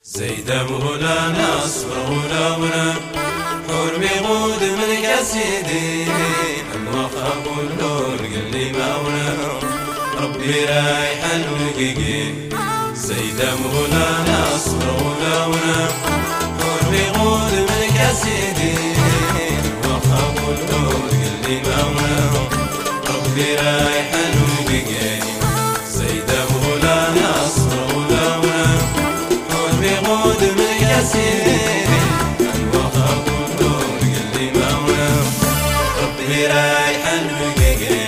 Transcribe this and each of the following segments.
زيد مولانا اصبر غلاونا حرمي غود من كسيدي الوخا كله قلي ماونا ربي رايح الوقيقي زيد مولانا اصبر غلاونا حرمي غود من كسيدي الوخا كله قلي ماونا ربي رايح الوقيقي زيد مولانا اصبر غلاونا غود من كسيري الوخا كله قلي ماونا ربي رايح الوقيقي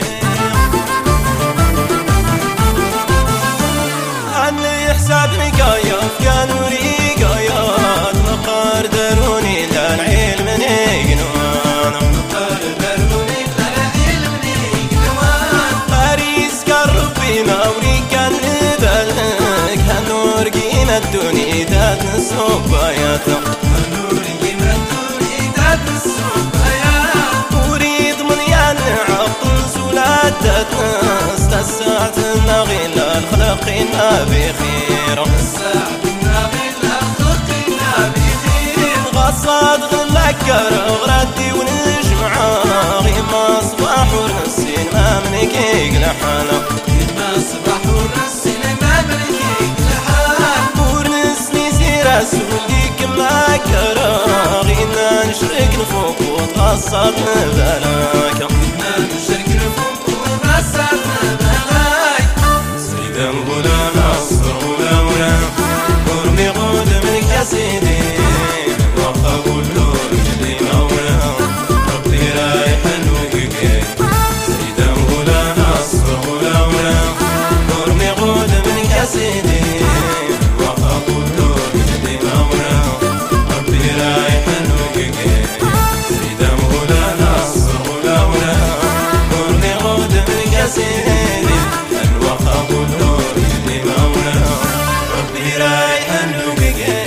عني حساب نقايف قالوا لي قايات مقار دروني للعلم نقنوان مقار دروني للعلم نقنوان قاريس كان ربي ماوري كان بالك هالنور قيمة الدنيا ذات الصبايات هالنور قيمة الدنيا ذات الصبايات وريد من ينعطل سولات ذات ناس تساعة النغيل الخلقنا بخير تساعة النغيل الخلقنا بخير غصاد غلكر غردي ونجمع غيما صباح ونسين ما منكيق لحاله غيما صباح ونسين ما منكيق لحاله ورنسني سير اسوليك ما كراغينا نشرك نفوق وتغصاد نبلاك غينا نشرك نفوق وتغصاد نبلاك زيد مولانا اصبر غلاونا ورمي غود من كسيدي الوخا كله قلي ماونا ربي رايح الوقيقي زيد مولانا اصبر غلاونا ورمي غود من كسيدي الوخا كله قلي ماونا ربي رايح الوقيقي زيد مولانا اصبر غلاونا ورمي غود من كسيدي الوخا كله قلي ماونا ربي رايح الوقيقي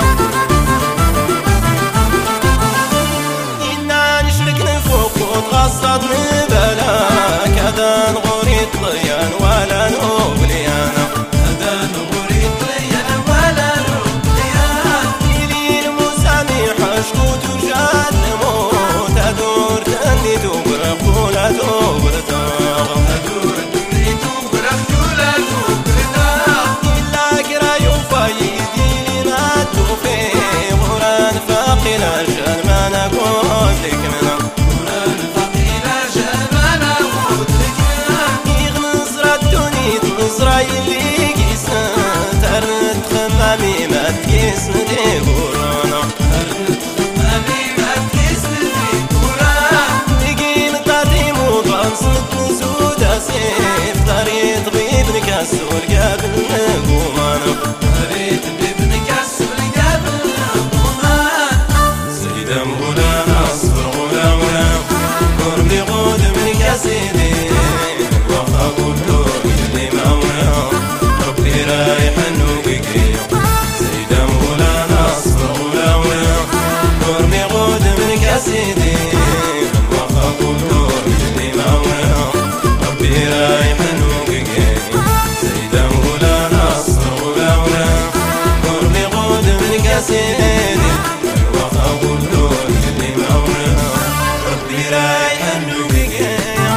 غصد نبلاك هذا نغوري طليان ولا نوبليانا هذا نغوري طليان ولا نوبليان ليل مسامح شكوت وجاد نموت هدور تني تبرق ولا تبرتاغ هدور تني تبرق ولا تبرتاغ إلا كرايو فايدي لي ما توفي غران فاقي الأجل ما نقول لك منه إسرائيلي قيسنا ترنت خمامي ما تقيسن دي بورانا ترنت خمامي ما تقيسن دي بورانا نقين طاري موضان صمت نزود أسيف طاري طبيب نكسر قابل نقومانا طاري طبيب نكسر قابل نقومانا زيد مولانا اصبر غلاونا قربي غود من كسيدي الوخا كله قلي ماونا ربي رايح الوقيقي زيد مولانا اصبر غلاونا قربي غود من كسيدي الوخا كله قلي ماونا ربي رايح الوقيقي زيد مولانا اصبر غلاونا قربي غود من كسيدي الوخا كله قلي ماونا ربي رايح الوقيقي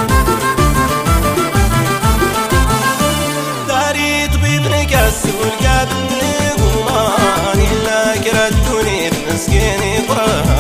داري طبيب نكسر قابل نقومان إلا كردوني مسكين يطرها